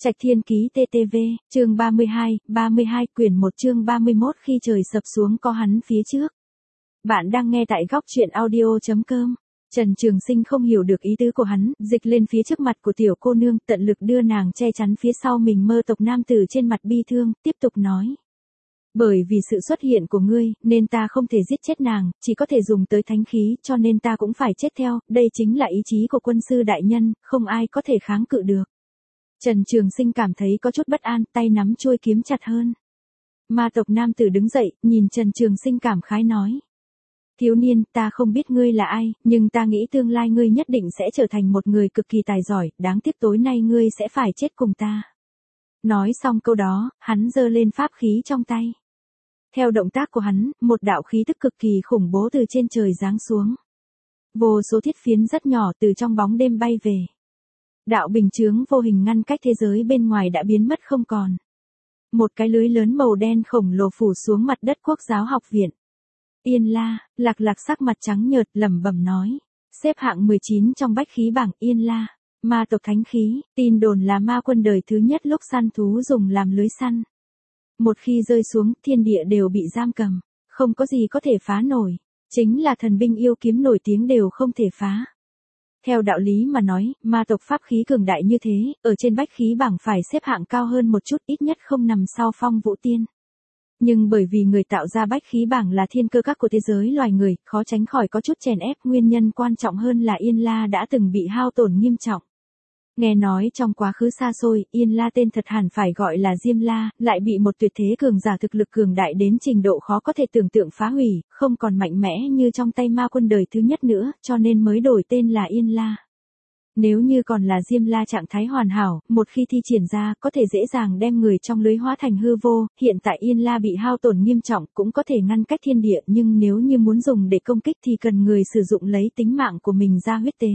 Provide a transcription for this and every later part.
Trạch Thiên Ký TTV, chương 32, quyển 1 chương 31 khi trời sập xuống có hắn phía trước. Bạn đang nghe tại góc truyện audio.com. Trần Trường Sinh không hiểu được ý tứ của hắn, dịch lên phía trước mặt của tiểu cô nương, tận lực đưa nàng che chắn phía sau mình. Mơ tộc nam tử trên mặt bi thương, tiếp tục nói. Bởi vì sự xuất hiện của ngươi, nên ta không thể giết chết nàng, chỉ có thể dùng tới thánh khí, cho nên ta cũng phải chết theo, đây chính là ý chí của quân sư đại nhân, không ai có thể kháng cự được. Trần Trường Sinh cảm thấy có chút bất an, tay nắm chuôi kiếm chặt hơn. Ma tộc nam tử đứng dậy, nhìn Trần Trường Sinh cảm khái nói. Thiếu niên, ta không biết ngươi là ai, nhưng ta nghĩ tương lai ngươi nhất định sẽ trở thành một người cực kỳ tài giỏi, đáng tiếc tối nay ngươi sẽ phải chết cùng ta. Nói xong câu đó, hắn giơ lên pháp khí trong tay. Theo động tác của hắn, một đạo khí tức cực kỳ khủng bố từ trên trời giáng xuống. Vô số thiết phiến rất nhỏ từ trong bóng đêm bay về. Đạo bình chướng vô hình ngăn cách thế giới bên ngoài đã biến mất không còn. Một cái lưới lớn màu đen khổng lồ phủ xuống mặt đất Quốc giáo học viện. Yên La, Lạc Lạc sắc mặt trắng nhợt lẩm bẩm nói. Xếp hạng 19 trong bách khí bảng Yên La. Ma tộc thánh khí, tin đồn là ma quân đời thứ nhất lúc săn thú dùng làm lưới săn. Một khi rơi xuống, thiên địa đều bị giam cầm. Không có gì có thể phá nổi. Chính là thần binh yêu kiếm nổi tiếng đều không thể phá. Theo đạo lý mà nói, ma tộc pháp khí cường đại như thế, ở trên bách khí bảng phải xếp hạng cao hơn một chút, ít nhất không nằm sau Phong Vũ Tiên. Nhưng bởi vì người tạo ra bách khí bảng là thiên cơ các của thế giới loài người, khó tránh khỏi có chút chèn ép, nguyên nhân quan trọng hơn là Yên La đã từng bị hao tổn nghiêm trọng. Nghe nói trong quá khứ xa xôi, Yên La tên thật hẳn phải gọi là Diêm La, lại bị một tuyệt thế cường giả thực lực cường đại đến trình độ khó có thể tưởng tượng phá hủy, không còn mạnh mẽ như trong tay ma quân đời thứ nhất nữa, cho nên mới đổi tên là Yên La. Nếu như còn là Diêm La trạng thái hoàn hảo, một khi thi triển ra, có thể dễ dàng đem người trong lưới hóa thành hư vô, hiện tại Yên La bị hao tổn nghiêm trọng, cũng có thể ngăn cách thiên địa, nhưng nếu như muốn dùng để công kích thì cần người sử dụng lấy tính mạng của mình ra huyết tế.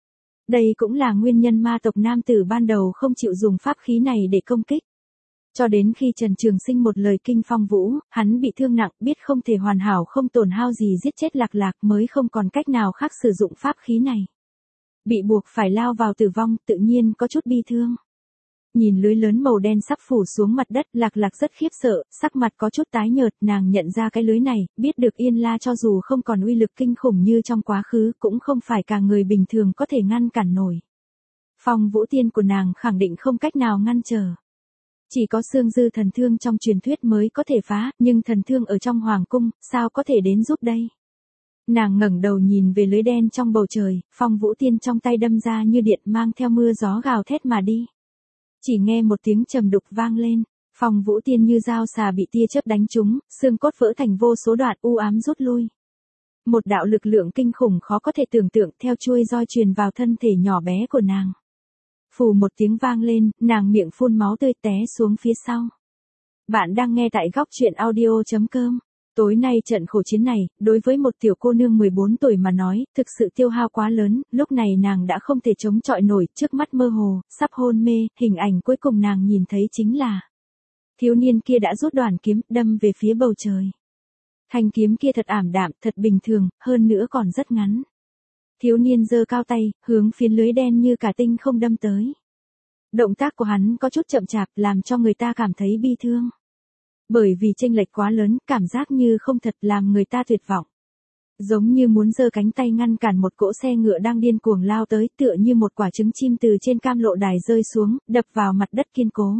Đây cũng là nguyên nhân ma tộc nam tử ban đầu không chịu dùng pháp khí này để công kích. Cho đến khi Trần Trường Sinh một lời kinh phong vũ, hắn bị thương nặng, biết không thể hoàn hảo không tổn hao gì giết chết Lạc Lạc mới không còn cách nào khác sử dụng pháp khí này. Bị buộc phải lao vào tử vong, tự nhiên có chút bi thương. Nhìn lưới lớn màu đen sắp phủ xuống mặt đất, Lạc Lạc rất khiếp sợ, sắc mặt có chút tái nhợt, nàng nhận ra cái lưới này, biết được Yên La cho dù không còn uy lực kinh khủng như trong quá khứ, cũng không phải cả người bình thường có thể ngăn cản nổi. Phong Vũ Tiên của nàng khẳng định không cách nào ngăn trở. Chỉ có xương dư thần thương trong truyền thuyết mới có thể phá, nhưng thần thương ở trong hoàng cung, sao có thể đến giúp đây? Nàng ngẩng đầu nhìn về lưới đen trong bầu trời, Phong Vũ Tiên trong tay đâm ra như điện mang theo mưa gió gào thét mà đi. Chỉ nghe một tiếng trầm đục vang lên, Phong Vũ Tiên như dao xà bị tia chớp đánh trúng, xương cốt vỡ thành vô số đoạn u ám rút lui. Một đạo lực lượng kinh khủng khó có thể tưởng tượng theo chuôi roi truyền vào thân thể nhỏ bé của nàng. Phù một tiếng vang lên, nàng miệng phun máu tươi té xuống phía sau. Bạn đang nghe tại góc truyện audio.com. Tối nay trận khổ chiến này, đối với một tiểu cô nương 14 tuổi mà nói, thực sự tiêu hao quá lớn, lúc này nàng đã không thể chống chọi nổi, trước mắt mơ hồ, sắp hôn mê, hình ảnh cuối cùng nàng nhìn thấy chính là thiếu niên kia đã rút đoàn kiếm, đâm về phía bầu trời. Thanh kiếm kia thật ảm đạm, thật bình thường, hơn nữa còn rất ngắn. Thiếu niên giơ cao tay, hướng phiến lưới đen như cả tinh không đâm tới. Động tác của hắn có chút chậm chạp, làm cho người ta cảm thấy bi thương. Bởi vì chênh lệch quá lớn, cảm giác như không thật làm người ta tuyệt vọng. Giống như muốn giơ cánh tay ngăn cản một cỗ xe ngựa đang điên cuồng lao tới, tựa như một quả trứng chim từ trên cam lộ đài rơi xuống, đập vào mặt đất kiên cố.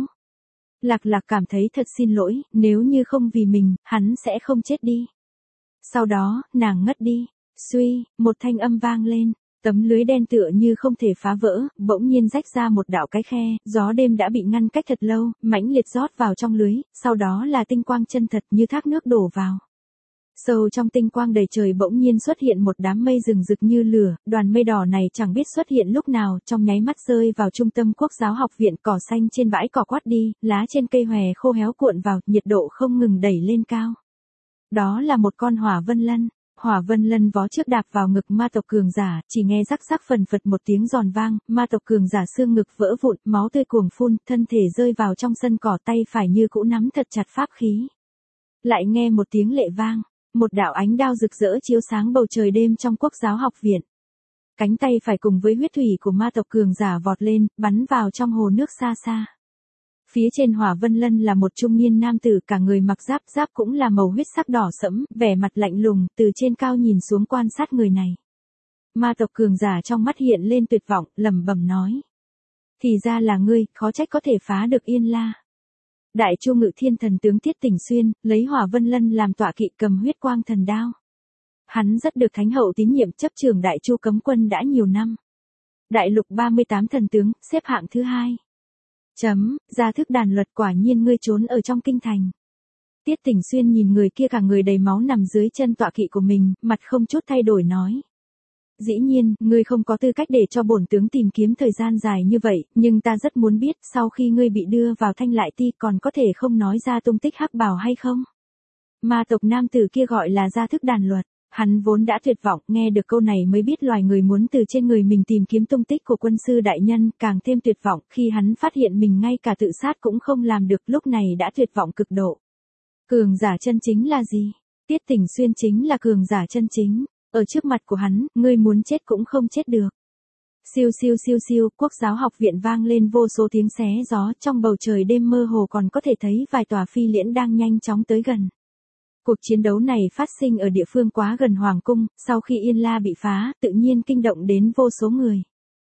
Lạc Lạc cảm thấy thật xin lỗi, nếu như không vì mình, hắn sẽ không chết đi. Sau đó, nàng ngất đi. Suy, một thanh âm vang lên. Tấm lưới đen tựa như không thể phá vỡ, bỗng nhiên rách ra một đạo cái khe, gió đêm đã bị ngăn cách thật lâu, mãnh liệt rót vào trong lưới, sau đó là tinh quang chân thật như thác nước đổ vào. Sâu trong tinh quang đầy trời bỗng nhiên xuất hiện một đám mây rừng rực như lửa, đoàn mây đỏ này chẳng biết xuất hiện lúc nào, trong nháy mắt rơi vào trung tâm Quốc giáo học viện, cỏ xanh trên bãi cỏ quát đi, lá trên cây hòe khô héo cuộn vào, nhiệt độ không ngừng đẩy lên cao. Đó là một con hỏa vân lân. Hỏa vân lân vó trước đạp vào ngực ma tộc cường giả, chỉ nghe rắc rắc phần phật một tiếng giòn vang, ma tộc cường giả xương ngực vỡ vụn, máu tươi cuồng phun, thân thể rơi vào trong sân cỏ, tay phải như cũ nắm thật chặt pháp khí. Lại nghe một tiếng lệ vang, một đạo ánh đao rực rỡ chiếu sáng bầu trời đêm trong Quốc giáo học viện. Cánh tay phải cùng với huyết thủy của ma tộc cường giả vọt lên, bắn vào trong hồ nước xa xa. Phía trên Hỏa Vân Lân là một trung niên nam tử, cả người mặc giáp cũng là màu huyết sắc đỏ sẫm, vẻ mặt lạnh lùng, từ trên cao nhìn xuống quan sát người này. Ma tộc cường giả trong mắt hiện lên tuyệt vọng, lẩm bẩm nói. Thì ra là ngươi, khó trách có thể phá được Yên La. Đại Chu Ngự Thiên thần tướng Tiết Tỉnh Xuyên, lấy Hỏa Vân Lân làm tọa kỵ, cầm huyết quang thần đao. Hắn rất được Thánh hậu tín nhiệm, chấp trưởng Đại Chu cấm quân đã nhiều năm. Đại lục 38 thần tướng, xếp hạng thứ 2. Gia thức đàn luật, quả nhiên ngươi trốn ở trong kinh thành. Tiết Tỉnh Xuyên nhìn người kia cả người đầy máu nằm dưới chân tọa kỵ của mình, mặt không chút thay đổi nói. Dĩ nhiên, ngươi không có tư cách để cho bổn tướng tìm kiếm thời gian dài như vậy, nhưng ta rất muốn biết sau khi ngươi bị đưa vào Thanh Lại Ti còn có thể không nói ra tung tích hắc bào hay không? Ma tộc nam tử kia gọi là Gia thức đàn luật. Hắn vốn đã tuyệt vọng, nghe được câu này mới biết loài người muốn từ trên người mình tìm kiếm tung tích của quân sư đại nhân, càng thêm tuyệt vọng khi hắn phát hiện mình ngay cả tự sát cũng không làm được, lúc này đã tuyệt vọng cực độ. Cường giả chân chính là gì? Tiết Tỉnh Xuyên chính là cường giả chân chính. Ở trước mặt của hắn, ngươi muốn chết cũng không chết được. Siêu siêu siêu siêu, Quốc giáo học viện vang lên vô số tiếng xé gió, trong bầu trời đêm mơ hồ còn có thể thấy vài tòa phi liễn đang nhanh chóng tới gần. Cuộc chiến đấu này phát sinh ở địa phương quá gần Hoàng cung, sau khi Yên La bị phá, tự nhiên kinh động đến vô số người.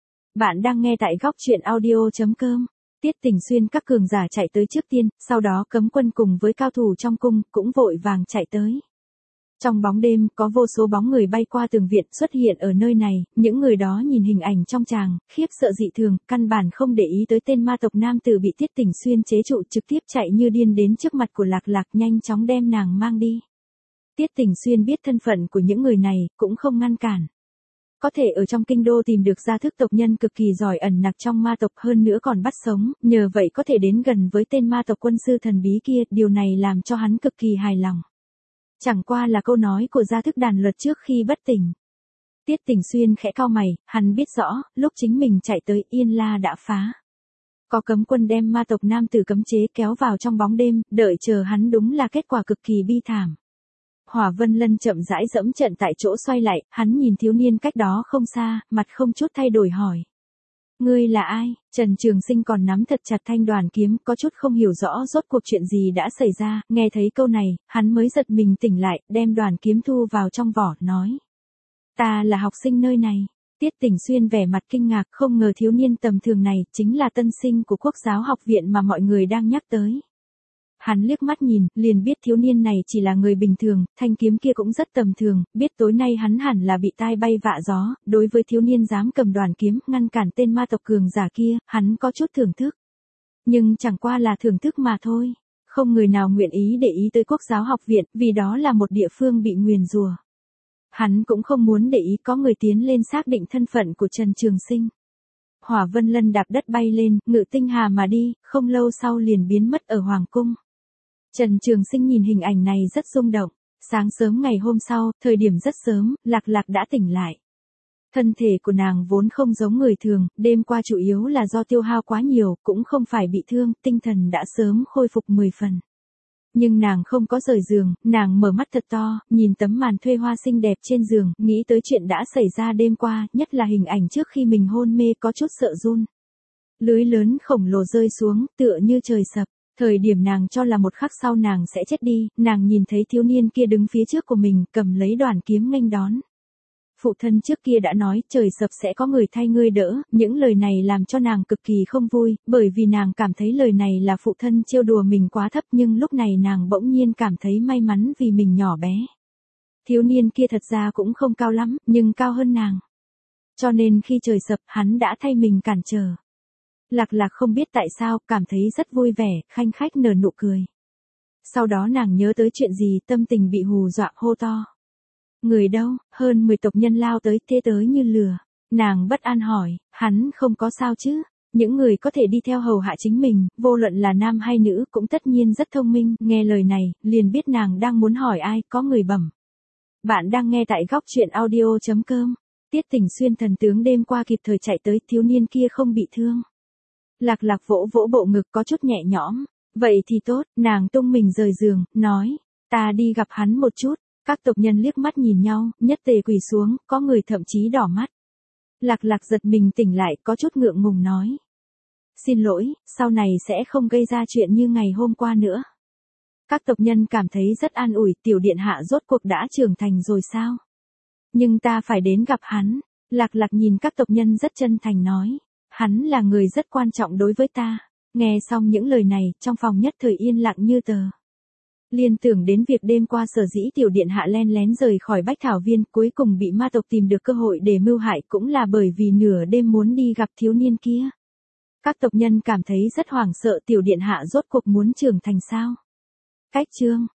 Bạn đang nghe tại góc truyện audio.com. Tiết Tỉnh Xuyên các cường giả chạy tới trước tiên, sau đó cấm quân cùng với cao thủ trong cung, cũng vội vàng chạy tới. Trong bóng đêm, có vô số bóng người bay qua tường viện xuất hiện ở nơi này, những người đó nhìn hình ảnh trong tràng, khiếp sợ dị thường, căn bản không để ý tới tên ma tộc nam tử bị Tiết Tỉnh Xuyên chế trụ, trực tiếp chạy như điên đến trước mặt của Lạc Lạc, nhanh chóng đem nàng mang đi. Tiết Tỉnh Xuyên biết thân phận của những người này, cũng không ngăn cản. Có thể ở trong kinh đô tìm được gia thức tộc nhân cực kỳ giỏi ẩn nặc trong ma tộc, hơn nữa còn bắt sống, nhờ vậy có thể đến gần với tên ma tộc quân sư thần bí kia, điều này làm cho hắn cực kỳ hài lòng. Chẳng qua là câu nói của Gia thức đàn luật trước khi bất tỉnh. Tiết Tỉnh Xuyên khẽ cau mày, hắn biết rõ, lúc chính mình chạy tới Yên La đã phá. Có cấm quân đem ma tộc nam tử cấm chế kéo vào trong bóng đêm, đợi chờ hắn đúng là kết quả cực kỳ bi thảm. Hỏa Vân Lân chậm rãi dẫm trận tại chỗ xoay lại, hắn nhìn thiếu niên cách đó không xa, mặt không chút thay đổi hỏi. Ngươi là ai? Trần Trường Sinh còn nắm thật chặt thanh đoàn kiếm, có chút không hiểu rõ rốt cuộc chuyện gì đã xảy ra, nghe thấy câu này, hắn mới giật mình tỉnh lại, đem đoàn kiếm thu vào trong vỏ, nói. Ta là học sinh nơi này. Tiết Tỉnh Xuyên vẻ mặt kinh ngạc, không ngờ thiếu niên tầm thường này, chính là tân sinh của Quốc giáo học viện mà mọi người đang nhắc tới. Hắn liếc mắt nhìn, liền biết thiếu niên này chỉ là người bình thường, thanh kiếm kia cũng rất tầm thường, biết tối nay hắn hẳn là bị tai bay vạ gió, đối với thiếu niên dám cầm đoàn kiếm, ngăn cản tên ma tộc cường giả kia, hắn có chút thưởng thức. Nhưng chẳng qua là thưởng thức mà thôi, không người nào nguyện ý để ý tới Quốc giáo học viện, vì đó là một địa phương bị nguyền rủa. Hắn cũng không muốn để ý có người tiến lên xác định thân phận của Trần Trường Sinh. Hỏa Vân Lân đạp đất bay lên, ngự tinh hà mà đi, không lâu sau liền biến mất ở Hoàng cung. Trần Trường Sinh nhìn hình ảnh này rất rung động. Sáng sớm ngày hôm sau, thời điểm rất sớm, Lạc Lạc đã tỉnh lại. Thân thể của nàng vốn không giống người thường, đêm qua chủ yếu là do tiêu hao quá nhiều, cũng không phải bị thương, tinh thần đã sớm khôi phục 10 phần. Nhưng nàng không có rời giường, nàng mở mắt thật to, nhìn tấm màn thuê hoa xinh đẹp trên giường, nghĩ tới chuyện đã xảy ra đêm qua, nhất là hình ảnh trước khi mình hôn mê có chút sợ run. Lưới lớn khổng lồ rơi xuống, tựa như trời sập. Thời điểm nàng cho là một khắc sau nàng sẽ chết đi, nàng nhìn thấy thiếu niên kia đứng phía trước của mình, cầm lấy đoàn kiếm nghênh đón. Phụ thân trước kia đã nói trời sập sẽ có người thay ngươi đỡ, những lời này làm cho nàng cực kỳ không vui, bởi vì nàng cảm thấy lời này là phụ thân trêu đùa mình quá thấp, nhưng lúc này nàng bỗng nhiên cảm thấy may mắn vì mình nhỏ bé. Thiếu niên kia thật ra cũng không cao lắm, nhưng cao hơn nàng. Cho nên khi trời sập, hắn đã thay mình cản trở. Lạc Lạc không biết tại sao, cảm thấy rất vui vẻ, khanh khách nở nụ cười. Sau đó nàng nhớ tới chuyện gì, tâm tình bị hù dọa, hô to. Người đâu? Hơn 10 tộc nhân lao tới, thế tới như lừa. Nàng bất an hỏi, hắn không có sao chứ? Những người có thể đi theo hầu hạ chính mình, vô luận là nam hay nữ, cũng tất nhiên rất thông minh, nghe lời này, liền biết nàng đang muốn hỏi ai, có người bẩm. Bạn đang nghe tại góc truyện audio.com. Tiết Tỉnh Xuyên thần tướng đêm qua kịp thời chạy tới, thiếu niên kia không bị thương. Lạc Lạc vỗ vỗ bộ ngực có chút nhẹ nhõm. Vậy thì tốt, nàng tung mình rời giường, nói. Ta đi gặp hắn một chút. Các tộc nhân liếc mắt nhìn nhau, nhất tề quỳ xuống, có người thậm chí đỏ mắt. Lạc Lạc giật mình tỉnh lại, có chút ngượng ngùng nói. Xin lỗi, sau này sẽ không gây ra chuyện như ngày hôm qua nữa. Các tộc nhân cảm thấy rất an ủi, tiểu điện hạ rốt cuộc đã trưởng thành rồi sao? Nhưng ta phải đến gặp hắn. Lạc Lạc nhìn các tộc nhân rất chân thành nói. Hắn là người rất quan trọng đối với ta. Nghe xong những lời này, trong phòng nhất thời yên lặng như tờ. Liên tưởng đến việc đêm qua sở dĩ tiểu điện hạ len lén rời khỏi Bách Thảo Viên, cuối cùng bị ma tộc tìm được cơ hội để mưu hại, cũng là bởi vì nửa đêm muốn đi gặp thiếu niên kia. Các tộc nhân cảm thấy rất hoảng sợ, tiểu điện hạ rốt cuộc muốn trưởng thành sao? Cách chương